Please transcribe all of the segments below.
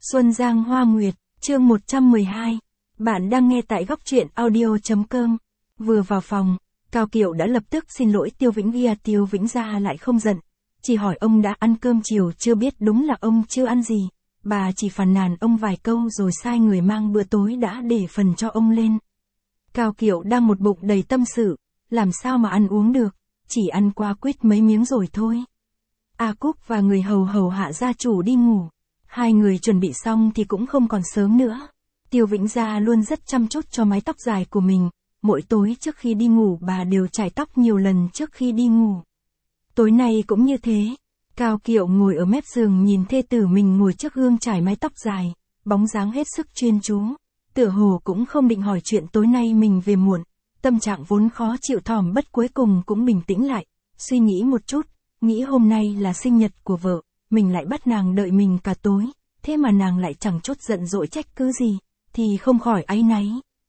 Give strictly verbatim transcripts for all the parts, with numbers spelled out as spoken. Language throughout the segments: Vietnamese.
Xuân Giang Hoa Nguyệt, chương một trăm mười hai. Bạn đang nghe tại góc truyện audio.com. Vừa vào phòng, Cao Kiệu đã lập tức xin lỗi Tiêu Vĩnh Gia. Tiêu Vĩnh Gia lại không giận, chỉ hỏi ông đã ăn cơm chiều chưa. Biết đúng là ông chưa ăn gì, bà chỉ phàn nàn ông vài câu rồi sai người mang bữa tối đã để phần cho ông lên. Cao Kiệu đang một bụng đầy tâm sự, làm sao mà ăn uống được, chỉ ăn qua quýt mấy miếng rồi thôi. A Cúc và người hầu hầu hạ gia chủ đi ngủ. Hai người chuẩn bị xong thì cũng không còn sớm nữa. Tiêu Vĩnh Gia luôn rất chăm chút cho mái tóc dài của mình. Mỗi tối trước khi đi ngủ bà đều chải tóc nhiều lần trước khi đi ngủ. Tối nay cũng như thế. Cao Kiệu ngồi ở mép giường nhìn thê tử mình ngồi trước gương chải mái tóc dài, bóng dáng hết sức chuyên chú. Tựa hồ cũng không định hỏi chuyện tối nay mình về muộn. Tâm trạng vốn khó chịu thòm bất cuối cùng cũng bình tĩnh lại, suy nghĩ một chút, nghĩ hôm nay là sinh nhật của vợ. Mình lại bắt nàng đợi mình cả tối, thế mà nàng lại chẳng chút giận dỗi trách cứ gì, thì không khỏi áy náy.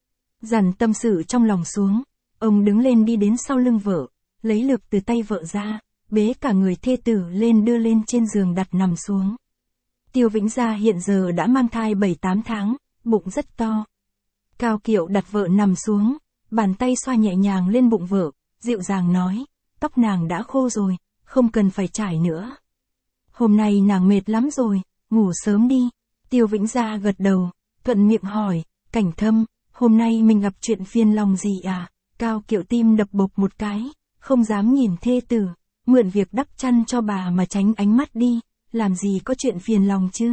Dằn tâm sự trong lòng xuống, ông đứng lên đi đến sau lưng vợ, lấy lược từ tay vợ ra, bế cả người thê tử lên đưa lên trên giường đặt nằm xuống. Tiêu Vĩnh Gia hiện giờ đã mang thai bảy tám tháng, bụng rất to. Cao Kiệu đặt vợ nằm xuống, bàn tay xoa nhẹ nhàng lên bụng vợ, dịu dàng nói, tóc nàng đã khô rồi, không cần phải chải nữa. Hôm nay nàng mệt lắm rồi, ngủ sớm đi. Tiêu Vĩnh Gia gật đầu, thuận miệng hỏi, Cảnh Thâm, hôm nay mình gặp chuyện phiền lòng gì à? Cao Kiệu tim đập bộp một cái, không dám nhìn thê tử, mượn việc đắp chăn cho bà mà tránh ánh mắt đi, làm gì có chuyện phiền lòng chứ?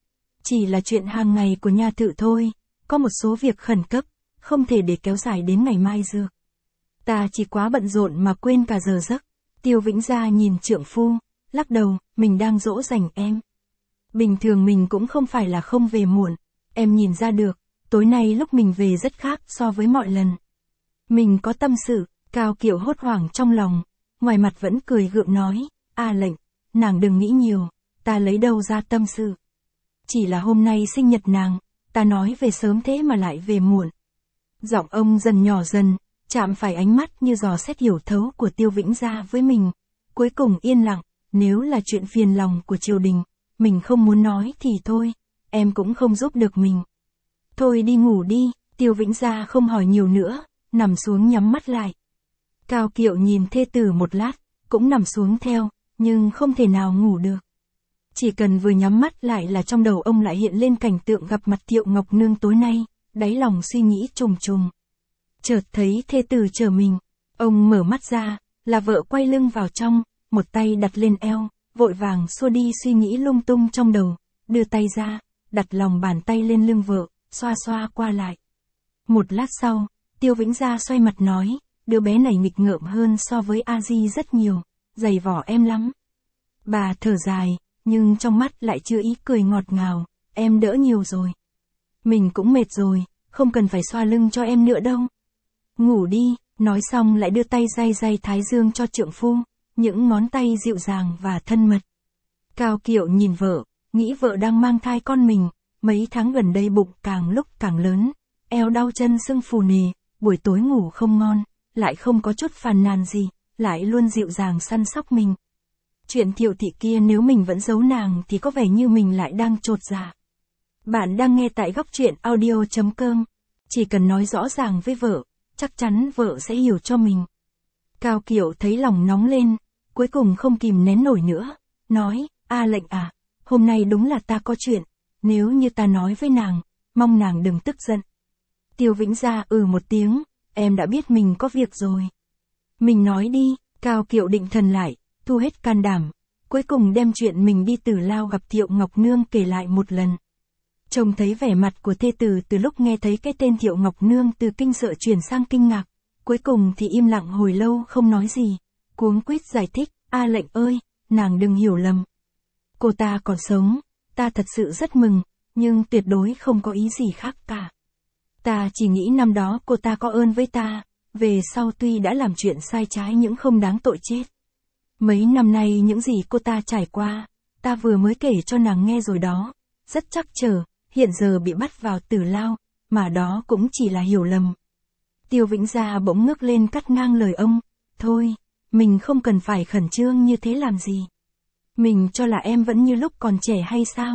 Chỉ là chuyện hàng ngày của nha thự thôi, có một số việc khẩn cấp, không thể để kéo dài đến ngày mai dược. Ta chỉ quá bận rộn mà quên cả giờ giấc. Tiêu Vĩnh Gia nhìn trượng phu, lắc đầu, mình đang dỗ dành em. Bình thường mình cũng không phải là không về muộn, em nhìn ra được, tối nay lúc mình về rất khác so với mọi lần. Mình có tâm sự. Cao Kiệu hốt hoảng trong lòng, ngoài mặt vẫn cười gượng nói, A Lệnh, nàng đừng nghĩ nhiều, ta lấy đâu ra tâm sự. Chỉ là hôm nay sinh nhật nàng, ta nói về sớm thế mà lại về muộn. Giọng ông dần nhỏ dần, chạm phải ánh mắt như dò xét hiểu thấu của Tiêu Vĩnh Gia với mình. Cuối cùng yên lặng, nếu là chuyện phiền lòng của triều đình, mình không muốn nói thì thôi, em cũng không giúp được mình. Thôi đi ngủ đi. Tiêu Vĩnh Gia không hỏi nhiều nữa, nằm xuống nhắm mắt lại. Cao Kiệu nhìn thê tử một lát, cũng nằm xuống theo, nhưng không thể nào ngủ được. Chỉ cần vừa nhắm mắt lại là trong đầu ông lại hiện lên cảnh tượng gặp mặt Thiệu Ngọc Nương tối nay, đáy lòng suy nghĩ trùng trùng. Chợt thấy thê tử chờ mình, ông mở mắt ra, là vợ quay lưng vào trong, một tay đặt lên eo, vội vàng xua đi suy nghĩ lung tung trong đầu, đưa tay ra, đặt lòng bàn tay lên lưng vợ, xoa xoa qua lại. Một lát sau, Tiêu Vĩnh Gia xoay mặt nói, đứa bé này nghịch ngợm hơn so với A Di rất nhiều, dày vỏ em lắm. Bà thở dài, nhưng trong mắt lại chưa ý cười ngọt ngào, em đỡ nhiều rồi. Mình cũng mệt rồi, không cần phải xoa lưng cho em nữa đâu. Ngủ đi. Nói xong lại đưa tay day day thái dương cho trượng phu, những ngón tay dịu dàng và thân mật. Cao Kiệu nhìn vợ, nghĩ vợ đang mang thai con mình, mấy tháng gần đây bụng càng lúc càng lớn, eo đau chân sưng phù nề, buổi tối ngủ không ngon, lại không có chút phàn nàn gì, lại luôn dịu dàng săn sóc mình. Chuyện Thiệu thị kia nếu mình vẫn giấu nàng thì có vẻ như mình lại đang chột dạ. Bạn đang nghe tại góc truyện audio.com. Chỉ cần nói rõ ràng với vợ, chắc chắn vợ sẽ hiểu cho mình. Cao Kiệu thấy lòng nóng lên, cuối cùng không kìm nén nổi nữa, nói, A Lệnh à, hôm nay đúng là ta có chuyện, nếu như ta nói với nàng, mong nàng đừng tức giận. Tiêu Vĩnh Gia ừ một tiếng, em đã biết mình có việc rồi. Mình nói đi. Cao Kiệu định thần lại, thu hết can đảm, cuối cùng đem chuyện mình đi Tử Lao gặp Thiệu Ngọc Nương kể lại một lần. Trông thấy vẻ mặt của thê tử từ lúc nghe thấy cái tên Thiệu Ngọc Nương từ kinh sợ chuyển sang kinh ngạc, cuối cùng thì im lặng hồi lâu không nói gì, cuống quýt giải thích, A Lệnh ơi, nàng đừng hiểu lầm. Cô ta còn sống, ta thật sự rất mừng, nhưng tuyệt đối không có ý gì khác cả. Ta chỉ nghĩ năm đó cô ta có ơn với ta, về sau tuy đã làm chuyện sai trái nhưng không đáng tội chết. Mấy năm nay những gì cô ta trải qua, ta vừa mới kể cho nàng nghe rồi đó, rất trắc trở. Hiện giờ bị bắt vào Tử Lao, mà đó cũng chỉ là hiểu lầm. Tiêu Vĩnh Gia bỗng ngước lên cắt ngang lời ông, thôi, mình không cần phải khẩn trương như thế làm gì. Mình cho là em vẫn như lúc còn trẻ hay sao?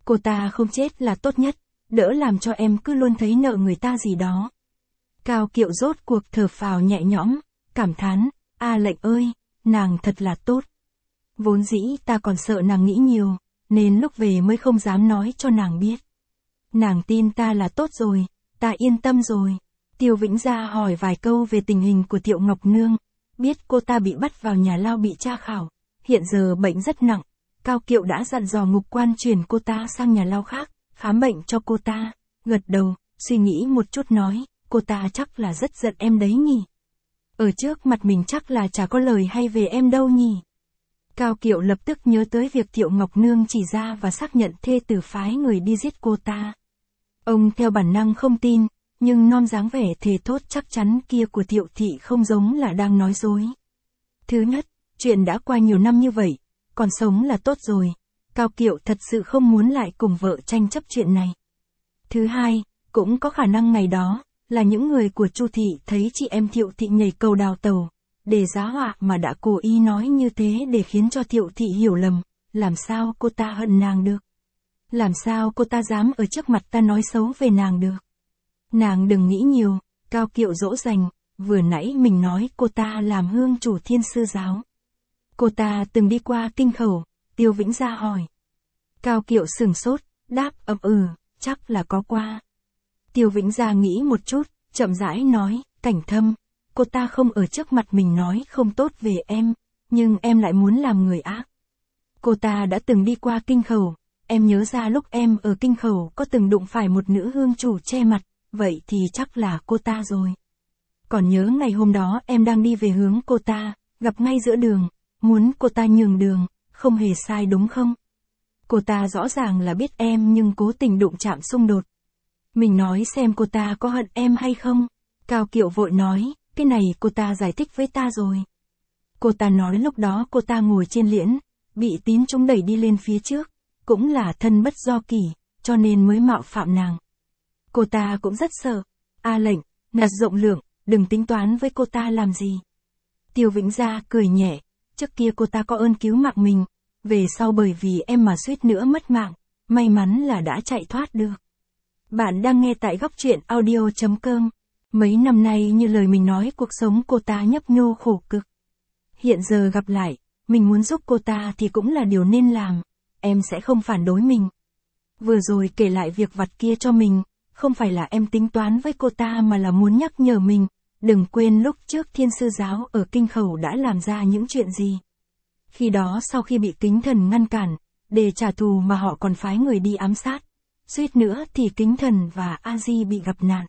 Cô ta không chết là tốt nhất, đỡ làm cho em cứ luôn thấy nợ người ta gì đó. Cao Kiệu rốt cuộc thở phào nhẹ nhõm, cảm thán, A Lệnh ơi, nàng thật là tốt. Vốn dĩ ta còn sợ nàng nghĩ nhiều, nên lúc về mới không dám nói cho nàng biết. Nàng tin ta là tốt rồi, ta yên tâm rồi. Tiêu Vĩnh Gia hỏi vài câu về tình hình của Thiệu Ngọc Nương, biết cô ta bị bắt vào nhà lao bị tra khảo, hiện giờ bệnh rất nặng. Cao Kiệu đã dặn dò ngục quan chuyển cô ta sang nhà lao khác, khám bệnh cho cô ta, gật đầu, suy nghĩ một chút nói, cô ta chắc là rất giận em đấy nhỉ. Ở trước mặt mình chắc là chả có lời hay về em đâu nhỉ. Cao Kiệu lập tức nhớ tới việc Thiệu Ngọc Nương chỉ ra và xác nhận thê tử phái người đi giết cô ta. Ông theo bản năng không tin, nhưng non dáng vẻ thề thốt chắc chắn kia của Thiệu thị không giống là đang nói dối. Thứ nhất, chuyện đã qua nhiều năm như vậy, còn sống là tốt rồi. Cao Kiệu thật sự không muốn lại cùng vợ tranh chấp chuyện này. Thứ hai, cũng có khả năng ngày đó, là những người của Chu thị thấy chị em Thiệu thị nhảy cầu đào tàu, để giá họa mà đã cố ý nói như thế để khiến cho Thiệu thị hiểu lầm, làm sao cô ta hận nàng được. Làm sao cô ta dám ở trước mặt ta nói xấu về nàng được. Nàng đừng nghĩ nhiều, Cao Kiệu dỗ dành, vừa nãy mình nói cô ta làm hương chủ Thiên Sư giáo. Cô ta từng đi qua kinh khẩu, Tiêu Vĩnh Gia hỏi. Cao Kiệu sửng sốt, đáp ậm ừ, chắc là có qua. Tiêu Vĩnh Gia nghĩ một chút, chậm rãi nói, Cảnh Thâm, cô ta không ở trước mặt mình nói không tốt về em, nhưng em lại muốn làm người ác. Cô ta đã từng đi qua kinh khẩu, em nhớ ra lúc em ở kinh khẩu có từng đụng phải một nữ hương chủ che mặt, vậy thì chắc là cô ta rồi. Còn nhớ ngày hôm đó em đang đi về hướng cô ta, gặp ngay giữa đường, muốn cô ta nhường đường, không hề sai đúng không? Cô ta rõ ràng là biết em nhưng cố tình đụng chạm xung đột. Mình nói xem cô ta có hận em hay không? Cao Kiệu vội nói, cái này cô ta giải thích với ta rồi. Cô ta nói lúc đó cô ta ngồi trên liễn, bị Tín Chúng đẩy đi lên phía trước, cũng là thân bất do kỷ, cho nên mới mạo phạm nàng. Cô ta cũng rất sợ. A Lệnh, nạt rộng lượng, đừng tính toán với cô ta làm gì. Tiêu Vĩnh Gia cười nhẹ, trước kia cô ta có ơn cứu mạng mình, về sau bởi vì em mà suýt nữa mất mạng, may mắn là đã chạy thoát được. Bạn đang nghe tại góc truyện audio chấm com. Mấy năm nay như lời mình nói cuộc sống cô ta nhấp nhô khổ cực. Hiện giờ gặp lại, mình muốn giúp cô ta thì cũng là điều nên làm, em sẽ không phản đối mình. Vừa rồi kể lại việc vặt kia cho mình, không phải là em tính toán với cô ta mà là muốn nhắc nhở mình, đừng quên lúc trước Thiên Sư giáo ở kinh khẩu đã làm ra những chuyện gì. Khi đó sau khi bị Kính Thần ngăn cản, để trả thù mà họ còn phái người đi ám sát, suýt nữa thì Kính Thần và A Di bị gặp nạn.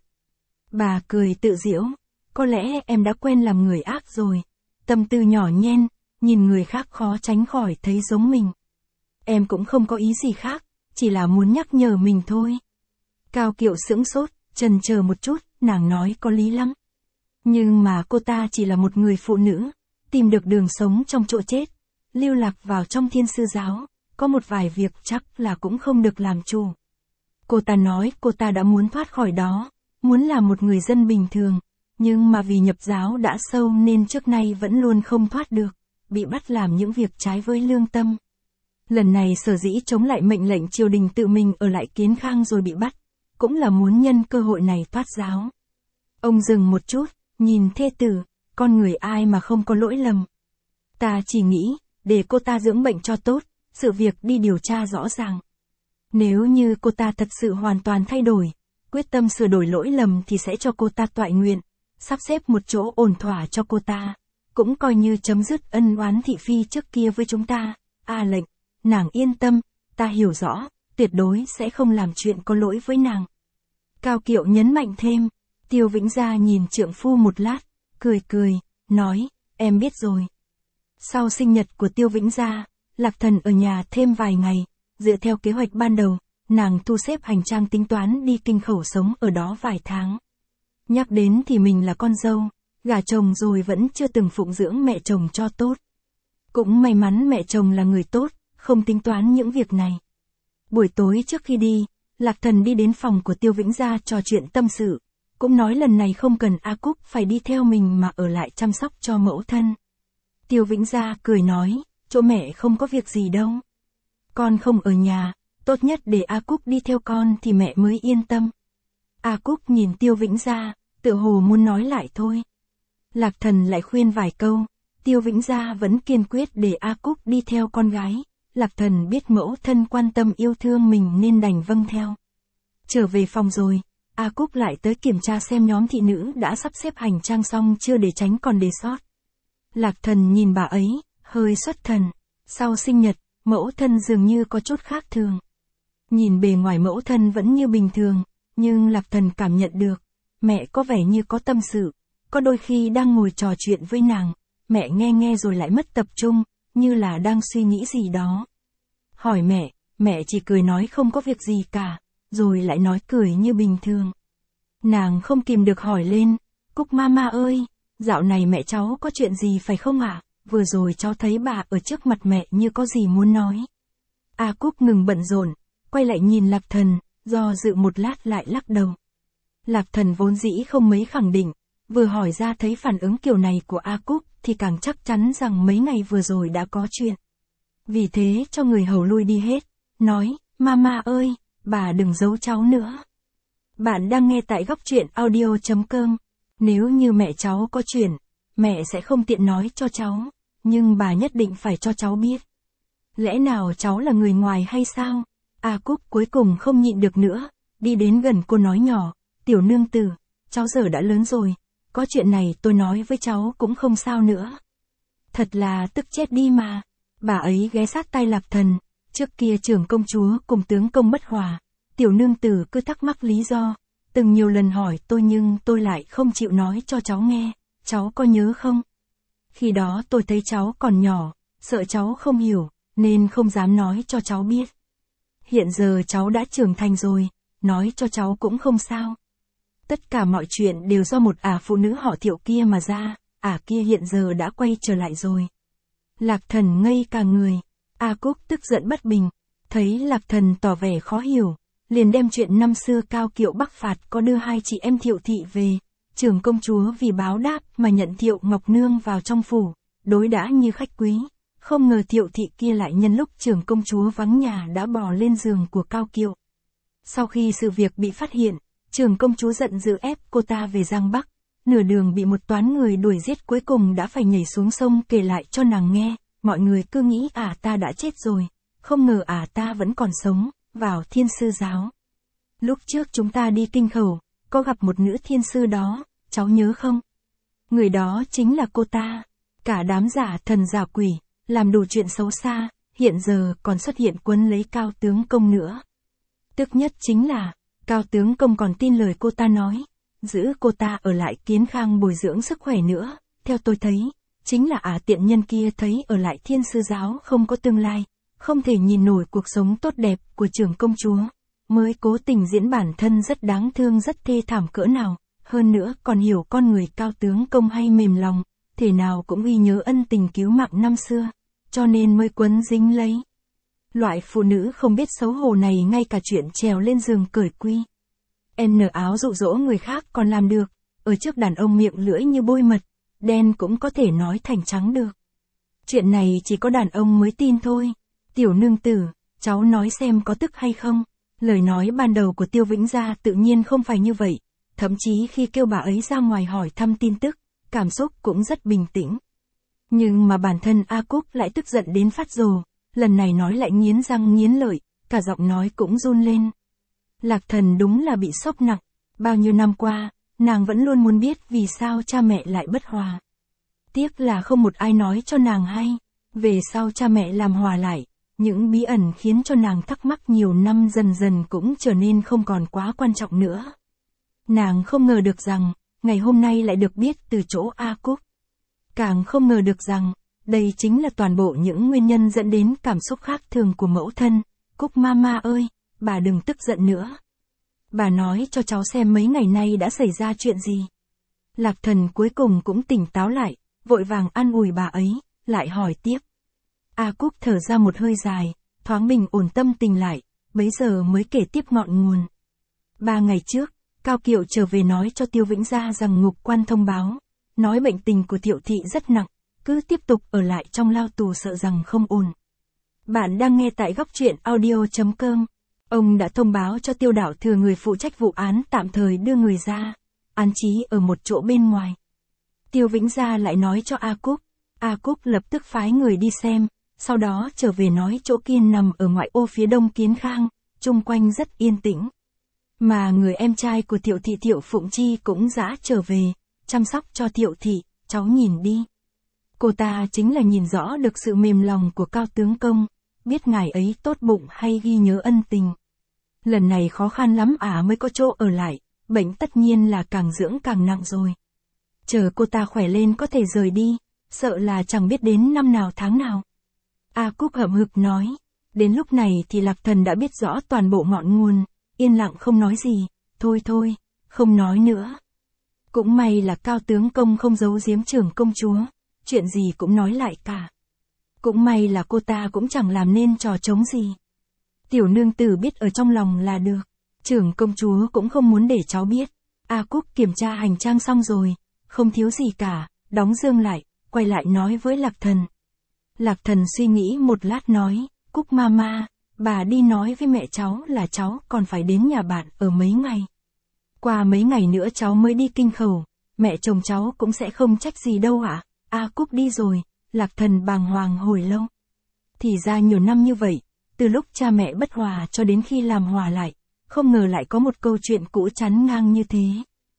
Bà cười tự giễu, có lẽ em đã quen làm người ác rồi, tâm tư nhỏ nhen, nhìn người khác khó tránh khỏi thấy giống mình. Em cũng không có ý gì khác, chỉ là muốn nhắc nhở mình thôi. Cao Kiệu sững sốt, chần chờ một chút, nàng nói có lý lắm. Nhưng mà cô ta chỉ là một người phụ nữ, tìm được đường sống trong chỗ chết, lưu lạc vào trong Thiên Sư giáo, có một vài việc chắc là cũng không được làm chủ. Cô ta nói cô ta đã muốn thoát khỏi đó, muốn là một người dân bình thường, nhưng mà vì nhập giáo đã sâu nên trước nay vẫn luôn không thoát được, bị bắt làm những việc trái với lương tâm. Lần này sở dĩ chống lại mệnh lệnh triều đình tự mình ở lại Kiến Khang rồi bị bắt, cũng là muốn nhân cơ hội này thoát giáo. Ông dừng một chút, nhìn thê tử, con người ai mà không có lỗi lầm. Ta chỉ nghĩ, để cô ta dưỡng bệnh cho tốt, sự việc đi điều tra rõ ràng. Nếu như cô ta thật sự hoàn toàn thay đổi, quyết tâm sửa đổi lỗi lầm thì sẽ cho cô ta toại nguyện, sắp xếp một chỗ ổn thỏa cho cô ta, cũng coi như chấm dứt ân oán thị phi trước kia với chúng ta. A Lệnh, nàng yên tâm, ta hiểu rõ, tuyệt đối sẽ không làm chuyện có lỗi với nàng. Cao Kiệu nhấn mạnh thêm. Tiêu Vĩnh Gia nhìn trượng phu một lát, cười cười, nói, em biết rồi. Sau sinh nhật của Tiêu Vĩnh Gia, Lạc Thần ở nhà thêm vài ngày, dựa theo kế hoạch ban đầu, nàng thu xếp hành trang tính toán đi kinh khẩu sống ở đó vài tháng. Nhắc đến thì mình là con dâu, gả chồng rồi vẫn chưa từng phụng dưỡng mẹ chồng cho tốt. Cũng may mắn mẹ chồng là người tốt, không tính toán những việc này. Buổi tối trước khi đi, Lạc Thần đi đến phòng của Tiêu Vĩnh Gia trò chuyện tâm sự, cũng nói lần này không cần A Cúc phải đi theo mình mà ở lại chăm sóc cho mẫu thân. Tiêu Vĩnh Gia cười nói, chỗ mẹ không có việc gì đâu. Con không ở nhà, Tốt nhất để A Cúc đi theo con thì mẹ mới yên tâm. A Cúc nhìn Tiêu Vĩnh Gia, tựa hồ muốn nói lại thôi. Lạc Thần lại khuyên vài câu, Tiêu Vĩnh Gia vẫn kiên quyết để A Cúc đi theo con gái. Lạc Thần biết mẫu thân quan tâm yêu thương mình nên đành vâng theo. Trở về phòng rồi, A Cúc lại tới kiểm tra xem nhóm thị nữ đã sắp xếp hành trang xong chưa để tránh còn để sót. Lạc Thần nhìn bà ấy, hơi xuất thần. Sau sinh nhật, mẫu thân dường như có chút khác thường. Nhìn bề ngoài mẫu thân vẫn như bình thường, nhưng Lạc Thần cảm nhận được, mẹ có vẻ như có tâm sự. Có đôi khi đang ngồi trò chuyện với nàng, mẹ nghe nghe rồi lại mất tập trung, như là đang suy nghĩ gì đó. Hỏi mẹ, mẹ chỉ cười nói không có việc gì cả, rồi lại nói cười như bình thường. Nàng không kìm được hỏi lên, Cúc mama ơi, dạo này mẹ cháu có chuyện gì phải không ạ? À? Vừa rồi cháu thấy bà ở trước mặt mẹ như có gì muốn nói. A Cúc ngừng bận rộn, quay lại nhìn Lạc Thần, do dự một lát lại lắc đầu. Lạc Thần vốn dĩ không mấy khẳng định, vừa hỏi ra thấy phản ứng kiểu này của A Cúc thì càng chắc chắn rằng mấy ngày vừa rồi đã có chuyện. Vì thế cho người hầu lui đi hết, nói, mama ơi, bà đừng giấu cháu nữa. Bạn đang nghe tại góc truyện audio chấm com. Nếu như mẹ cháu có chuyện, mẹ sẽ không tiện nói cho cháu, nhưng bà nhất định phải cho cháu biết. Lẽ nào cháu là người ngoài hay sao? A Cúc cuối cùng không nhịn được nữa, đi đến gần cô nói nhỏ, tiểu nương tử, cháu giờ đã lớn rồi, có chuyện này tôi nói với cháu cũng không sao nữa. Thật là tức chết đi mà. Bà ấy ghé sát tai Lạc Thần, trước kia trưởng công chúa cùng tướng công bất hòa, tiểu nương tử cứ thắc mắc lý do, từng nhiều lần hỏi tôi nhưng tôi lại không chịu nói cho cháu nghe, cháu có nhớ không? Khi đó tôi thấy cháu còn nhỏ, sợ cháu không hiểu, nên không dám nói cho cháu biết. Hiện giờ cháu đã trưởng thành rồi, nói cho cháu cũng không sao. Tất cả mọi chuyện đều do một ả phụ nữ họ Thiệu kia mà ra, ả kia hiện giờ đã quay trở lại rồi. Lạc Thần ngây cả người, A Cúc tức giận bất bình, thấy Lạc Thần tỏ vẻ khó hiểu, liền đem chuyện năm xưa Cao Kiệu bắc phạt có đưa hai chị em Thiệu thị về, trưởng công chúa vì báo đáp mà nhận Thiệu Ngọc Nương vào trong phủ, đối đãi như khách quý, không ngờ Thiệu thị kia lại nhân lúc trưởng công chúa vắng nhà đã bò lên giường của Cao Kiệu. Sau khi sự việc bị phát hiện, trưởng công chúa giận dữ ép cô ta về Giang Bắc, nửa đường bị một toán người đuổi giết cuối cùng đã phải nhảy xuống sông kể lại cho nàng nghe, mọi người cứ nghĩ ả à ta đã chết rồi, không ngờ ả à ta vẫn còn sống, vào thiên sư giáo. Lúc trước chúng ta đi kinh khẩu, có gặp một nữ thiên sư đó, cháu nhớ không? Người đó chính là cô ta, cả đám giả thần giả quỷ, làm đủ chuyện xấu xa, hiện giờ còn xuất hiện quấn lấy Cao tướng công nữa. Tức nhất chính là, Cao tướng công còn tin lời cô ta nói, giữ cô ta ở lại Kiến Khang bồi dưỡng sức khỏe nữa, theo tôi thấy, chính là ả à tiện nhân kia thấy ở lại thiên sư giáo không có tương lai, không thể nhìn nổi cuộc sống tốt đẹp của trưởng công chúa, mới cố tình diễn bản thân rất đáng thương rất thê thảm cỡ nào, hơn nữa còn hiểu con người Cao tướng công hay mềm lòng, thể nào cũng ghi nhớ ân tình cứu mạng năm xưa, cho nên mới quấn dính lấy. Loại phụ nữ không biết xấu hổ này ngay cả chuyện trèo lên giường cởi quy N áo dụ dỗ người khác còn làm được, ở trước đàn ông miệng lưỡi như bôi mật, đen cũng có thể nói thành trắng được. Chuyện này chỉ có đàn ông mới tin thôi. Tiểu nương tử, cháu nói xem có tức hay không? Lời nói ban đầu của Tiêu Vĩnh Gia tự nhiên không phải như vậy, thậm chí khi kêu bà ấy ra ngoài hỏi thăm tin tức, cảm xúc cũng rất bình tĩnh. Nhưng mà bản thân A Cúc lại tức giận đến phát rồ, lần này nói lại nghiến răng nghiến lợi, cả giọng nói cũng run lên. Lạc Thần đúng là bị sốc nặng, bao nhiêu năm qua, nàng vẫn luôn muốn biết vì sao cha mẹ lại bất hòa. Tiếc là không một ai nói cho nàng hay, về sau cha mẹ làm hòa lại, những bí ẩn khiến cho nàng thắc mắc nhiều năm dần dần cũng trở nên không còn quá quan trọng nữa. Nàng không ngờ được rằng, ngày hôm nay lại được biết từ chỗ A Cúc. Càng không ngờ được rằng, đây chính là toàn bộ những nguyên nhân dẫn đến cảm xúc khác thường của mẫu thân. Cúc mama ơi, bà đừng tức giận nữa. Bà nói cho cháu xem mấy ngày nay đã xảy ra chuyện gì. Lạc Thần cuối cùng cũng tỉnh táo lại, vội vàng an ủi bà ấy, lại hỏi tiếp. A Cúc thở ra một hơi dài, thoáng bình ổn tâm tình lại, bấy giờ mới kể tiếp ngọn nguồn. Ba ngày trước, Cao Kiệu trở về nói cho Tiêu Vĩnh Gia rằng ngục quan thông báo, nói bệnh tình của Thiệu thị rất nặng, cứ tiếp tục ở lại trong lao tù sợ rằng không ổn. Bạn đang nghe tại góc truyện audio chấm com. Ông đã thông báo cho Tiêu Đạo Thừa người phụ trách vụ án tạm thời đưa người ra, an trí ở một chỗ bên ngoài. Tiêu Vĩnh Gia lại nói cho A Cúc, A Cúc lập tức phái người đi xem, sau đó trở về nói chỗ kia nằm ở ngoại ô phía đông Kiến Khang, chung quanh rất yên tĩnh. Mà người em trai của Thiệu Thị Thiệu Phụng Chi cũng dã trở về, chăm sóc cho Thiệu Thị, cháu nhìn đi. Cô ta chính là nhìn rõ được sự mềm lòng của Cao tướng công, biết ngài ấy tốt bụng hay ghi nhớ ân tình. Lần này khó khăn lắm ả mới có chỗ ở lại, bệnh tất nhiên là càng dưỡng càng nặng rồi. Chờ cô ta khỏe lên có thể rời đi, sợ là chẳng biết đến năm nào tháng nào. A Cúc hậm hực nói, đến lúc này thì Lạc Thần đã biết rõ toàn bộ ngọn nguồn, yên lặng không nói gì, thôi thôi, không nói nữa. Cũng may là Cao tướng công không giấu giếm trưởng công chúa, chuyện gì cũng nói lại cả. Cũng may là cô ta cũng chẳng làm nên trò trống gì. Tiểu nương tử biết ở trong lòng là được, trưởng công chúa cũng không muốn để cháu biết. A Cúc kiểm tra hành trang xong rồi, không thiếu gì cả, đóng dương lại, quay lại nói với Lạc Thần. Lạc Thần suy nghĩ một lát nói, Cúc mama, bà đi nói với mẹ cháu là cháu còn phải đến nhà bạn ở mấy ngày. Qua mấy ngày nữa cháu mới đi Kinh Khẩu, mẹ chồng cháu cũng sẽ không trách gì đâu ạ. À? A Cúc đi rồi, Lạc Thần bàng hoàng hồi lâu. Thì ra nhiều năm như vậy, từ lúc cha mẹ bất hòa cho đến khi làm hòa lại, không ngờ lại có một câu chuyện cũ chắn ngang như thế.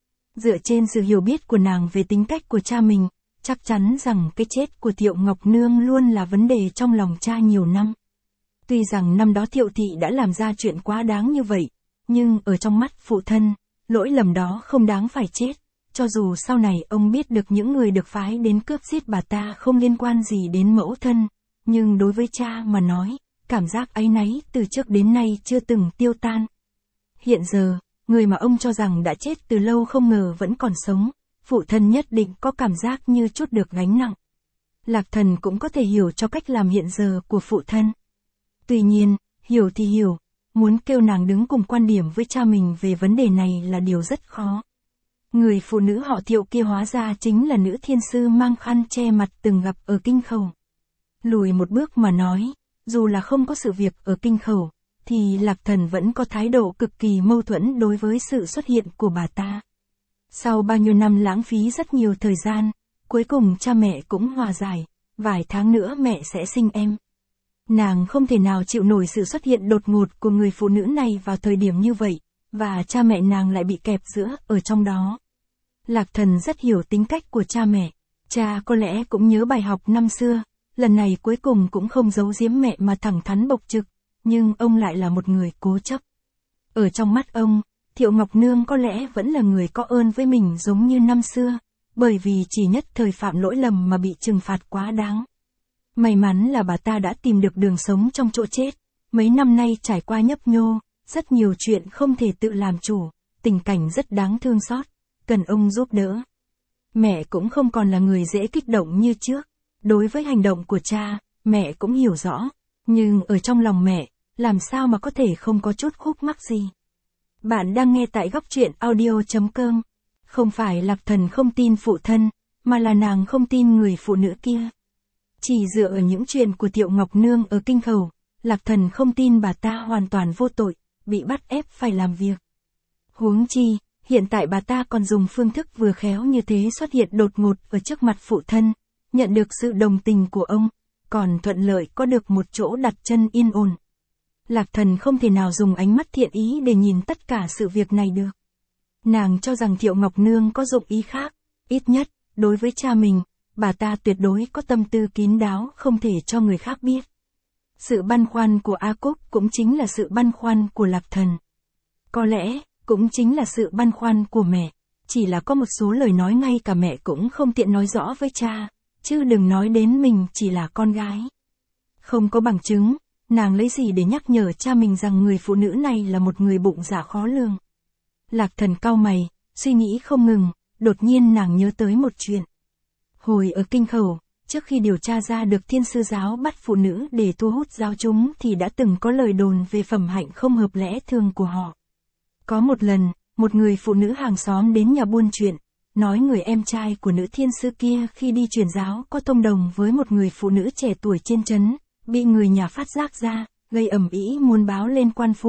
Dựa trên sự hiểu biết của nàng về tính cách của cha mình, chắc chắn rằng cái chết của Thiệu Ngọc Nương luôn là vấn đề trong lòng cha nhiều năm. Tuy rằng năm đó Thiệu Thị đã làm ra chuyện quá đáng như vậy, nhưng ở trong mắt phụ thân, lỗi lầm đó không đáng phải chết. Cho dù sau này ông biết được những người được phái đến cướp giết bà ta không liên quan gì đến mẫu thân, nhưng đối với cha mà nói, cảm giác áy náy từ trước đến nay chưa từng tiêu tan. Hiện giờ, người mà ông cho rằng đã chết từ lâu không ngờ vẫn còn sống, phụ thân nhất định có cảm giác như chút được gánh nặng. Lạc Thần cũng có thể hiểu cho cách làm hiện giờ của phụ thân. Tuy nhiên, hiểu thì hiểu, muốn kêu nàng đứng cùng quan điểm với cha mình về vấn đề này là điều rất khó. Người phụ nữ họ Thiệu kia hóa ra chính là nữ thiên sư mang khăn che mặt từng gặp ở Kinh Khẩu. Lùi một bước mà nói, dù là không có sự việc ở Kinh Khẩu, thì Lạc Thần vẫn có thái độ cực kỳ mâu thuẫn đối với sự xuất hiện của bà ta. Sau bao nhiêu năm lãng phí rất nhiều thời gian, cuối cùng cha mẹ cũng hòa giải, vài tháng nữa mẹ sẽ sinh em. Nàng không thể nào chịu nổi sự xuất hiện đột ngột của người phụ nữ này vào thời điểm như vậy, và cha mẹ nàng lại bị kẹp giữa ở trong đó. Lạc Thần rất hiểu tính cách của cha mẹ, cha có lẽ cũng nhớ bài học năm xưa, lần này cuối cùng cũng không giấu giếm mẹ mà thẳng thắn bộc trực, nhưng ông lại là một người cố chấp. Ở trong mắt ông, Thiệu Ngọc Nương có lẽ vẫn là người có ơn với mình giống như năm xưa, bởi vì chỉ nhất thời phạm lỗi lầm mà bị trừng phạt quá đáng. May mắn là bà ta đã tìm được đường sống trong chỗ chết, mấy năm nay trải qua nhấp nhô, rất nhiều chuyện không thể tự làm chủ, tình cảnh rất đáng thương xót, cần ông giúp đỡ. Mẹ cũng không còn là người dễ kích động như trước, đối với hành động của cha, mẹ cũng hiểu rõ, nhưng ở trong lòng mẹ, làm sao mà có thể không có chút khúc mắc gì. Bạn đang nghe tại góc truyện audio chấm com. Không phải Lạc Thần không tin phụ thân, mà là nàng không tin người phụ nữ kia. Chỉ dựa ở những chuyện của Thiệu Ngọc Nương ở Kinh Khẩu, Lạc Thần không tin bà ta hoàn toàn vô tội, bị bắt ép phải làm việc. Huống chi, hiện tại bà ta còn dùng phương thức vừa khéo như thế xuất hiện đột ngột ở trước mặt phụ thân, nhận được sự đồng tình của ông, còn thuận lợi có được một chỗ đặt chân yên ổn. Lạc Thần không thể nào dùng ánh mắt thiện ý để nhìn tất cả sự việc này được. Nàng cho rằng Thiệu Ngọc Nương có dụng ý khác, ít nhất, đối với cha mình, bà ta tuyệt đối có tâm tư kín đáo không thể cho người khác biết. Sự băn khoăn của A Cúc cũng chính là sự băn khoăn của Lạc Thần. Có lẽ, cũng chính là sự băn khoăn của mẹ, chỉ là có một số lời nói ngay cả mẹ cũng không tiện nói rõ với cha, chứ đừng nói đến mình chỉ là con gái. Không có bằng chứng, nàng lấy gì để nhắc nhở cha mình rằng người phụ nữ này là một người bụng dạ khó lường. Lạc Thần cau mày, suy nghĩ không ngừng, đột nhiên nàng nhớ tới một chuyện. Hồi ở Kinh Khẩu, trước khi điều tra ra được Thiên Sư Giáo bắt phụ nữ để thu hút giáo chúng thì đã từng có lời đồn về phẩm hạnh không hợp lẽ thường của họ. Có một lần, một người phụ nữ hàng xóm đến nhà buôn chuyện, nói người em trai của nữ thiên sư kia khi đi truyền giáo có thông đồng với một người phụ nữ trẻ tuổi trên trấn, bị người nhà phát giác ra, gây ầm ĩ muốn báo lên quan phủ,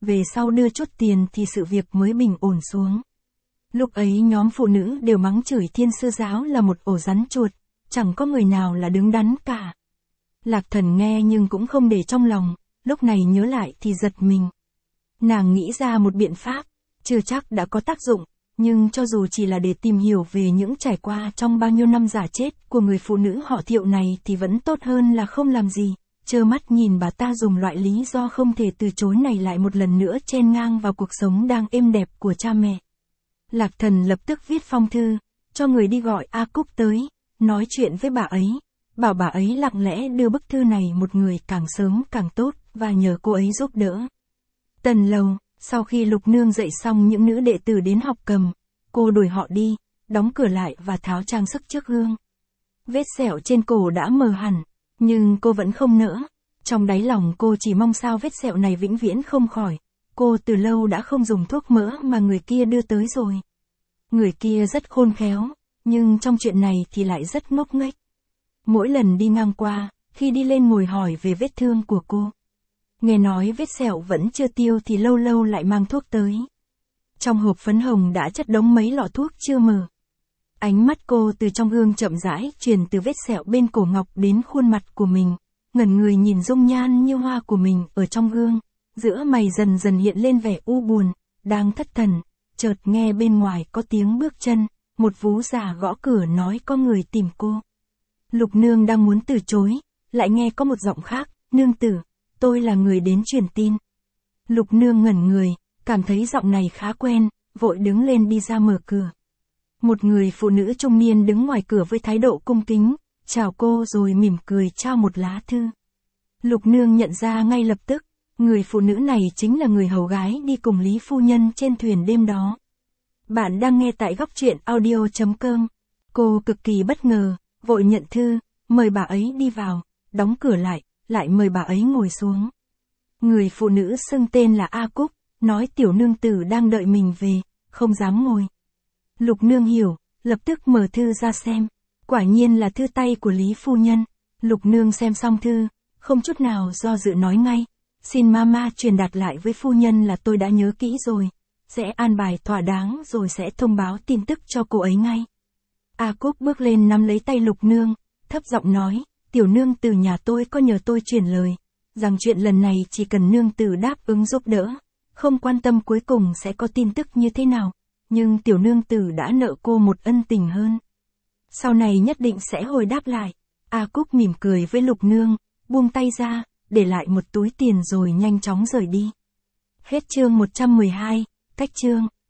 về sau đưa chút tiền thì sự việc mới bình ổn xuống. Lúc ấy nhóm phụ nữ đều mắng chửi Thiên Sư giáo là một ổ rắn chuột, chẳng có người nào là đứng đắn cả. Lạc Thần nghe nhưng cũng không để trong lòng, lúc này nhớ lại thì giật mình. Nàng nghĩ ra một biện pháp, chưa chắc đã có tác dụng, nhưng cho dù chỉ là để tìm hiểu về những trải qua trong bao nhiêu năm giả chết của người phụ nữ họ Thiệu này thì vẫn tốt hơn là không làm gì, trơ mắt nhìn bà ta dùng loại lý do không thể từ chối này lại một lần nữa chen ngang vào cuộc sống đang êm đẹp của cha mẹ. Lạc Thần lập tức viết phong thư, cho người đi gọi A Cúc tới, nói chuyện với bà ấy, bảo bà ấy lặng lẽ đưa bức thư này một người càng sớm càng tốt, và nhờ cô ấy giúp đỡ. Tần lầu, sau khi Lục Nương dạy xong những nữ đệ tử đến học cầm, cô đuổi họ đi, đóng cửa lại và tháo trang sức trước gương. Vết sẹo trên cổ đã mờ hẳn, nhưng cô vẫn không nỡ. Trong đáy lòng cô chỉ mong sao vết sẹo này vĩnh viễn không khỏi. Cô từ lâu đã không dùng thuốc mỡ mà người kia đưa tới rồi. Người kia rất khôn khéo, nhưng trong chuyện này thì lại rất ngốc nghếch. Mỗi lần đi ngang qua, khi đi lên ngồi hỏi về vết thương của cô. Nghe nói vết sẹo vẫn chưa tiêu thì lâu lâu lại mang thuốc tới. Trong hộp phấn hồng đã chất đống mấy lọ thuốc chưa mở. Ánh mắt cô từ trong gương chậm rãi truyền từ vết sẹo bên cổ ngọc đến khuôn mặt của mình, ngẩn người nhìn dung nhan như hoa của mình ở trong gương, giữa mày dần dần hiện lên vẻ u buồn, đang thất thần, chợt nghe bên ngoài có tiếng bước chân, một vú già gõ cửa nói có người tìm cô. Lục Nương đang muốn từ chối, lại nghe có một giọng khác, nương tử, tôi là người đến truyền tin. Lục Nương ngẩn người, cảm thấy giọng này khá quen, vội đứng lên đi ra mở cửa. Một người phụ nữ trung niên đứng ngoài cửa với thái độ cung kính, chào cô rồi mỉm cười trao một lá thư. Lục Nương nhận ra ngay lập tức, người phụ nữ này chính là người hầu gái đi cùng Lý phu nhân trên thuyền đêm đó. Bạn đang nghe tại góc truyện audio chấm com. Cô cực kỳ bất ngờ, vội nhận thư, mời bà ấy đi vào, đóng cửa lại, lại mời bà ấy ngồi xuống. Người phụ nữ xưng tên là A Cúc, nói tiểu nương tử đang đợi mình về, không dám ngồi. Lục Nương hiểu, lập tức mở thư ra xem. Quả nhiên là thư tay của Lý phu nhân. Lục Nương xem xong thư, không chút nào do dự nói ngay. Xin mama truyền đạt lại với phu nhân là tôi đã nhớ kỹ rồi. Sẽ an bài thỏa đáng rồi sẽ thông báo tin tức cho cô ấy ngay. A Cúc bước lên nắm lấy tay Lục Nương, thấp giọng nói, tiểu nương từ nhà tôi có nhờ tôi truyền lời, rằng chuyện lần này chỉ cần nương tử đáp ứng giúp đỡ, không quan tâm cuối cùng sẽ có tin tức như thế nào, nhưng tiểu nương tử đã nợ cô một ân tình hơn. Sau này nhất định sẽ hồi đáp lại. A Cúc mỉm cười với Lục Nương, buông tay ra, để lại một túi tiền rồi nhanh chóng rời đi. Hết chương một trăm mười hai, cách chương.